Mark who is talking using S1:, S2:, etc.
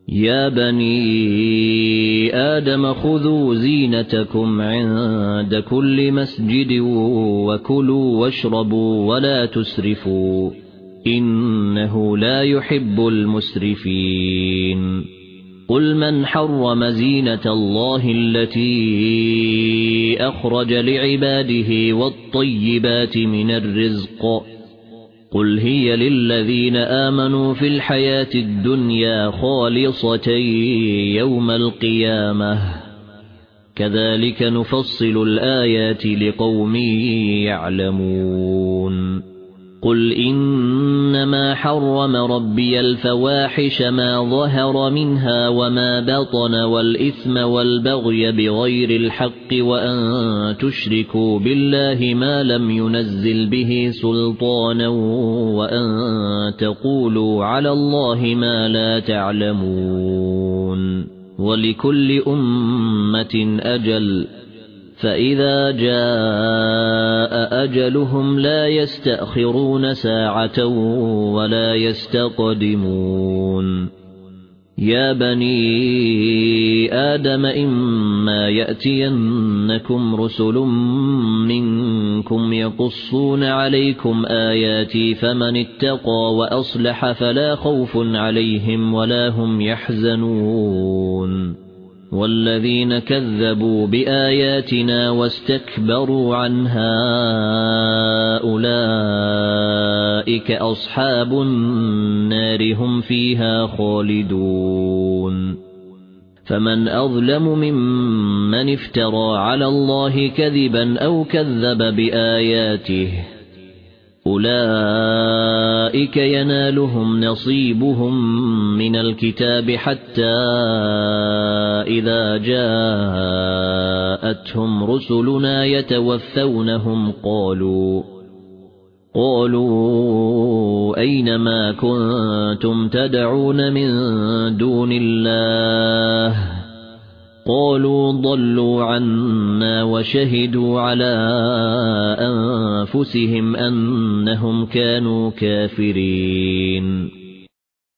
S1: يا بني آدم خذوا زينتكم عند كل مسجد وكلوا واشربوا ولا تسرفوا إنه لا يحب المسرفين قل من حرم زينة الله التي أخرج لعباده والطيبات من الرزق قل هي للذين آمنوا في الحياة الدنيا خالصة يوم القيامة كذلك نفصل الآيات لقوم يعلمون قل إنما حرم ربي الفواحش ما ظهر منها وما بطن والإثم والبغي بغير الحق وأن تشركوا بالله ما لم ينزل به سلطانا وأن تقولوا على الله ما لا تعلمون ولكل أمة أجل فإذا جاء أجلهم لا يستأخرون ساعة ولا يستقدمون يا بني آدم إما يأتينكم رسل منكم يقصون عليكم آياتي فمن اتقى وأصلح فلا خوف عليهم ولا هم يحزنون والذين كذبوا بآياتنا واستكبروا عنها أولئك أصحاب النار هم فيها خالدون فمن أظلم ممن افترى على الله كذبا أو كذب بآياته أولئك ينالهم نصيبهم من الكتاب حتى إذا جاءتهم رسلنا يتوفونهم قالوا أين ما كنتم تدعون من دون الله قالوا ضلوا عنا وشهدوا على أنفسهم أنهم كانوا كافرين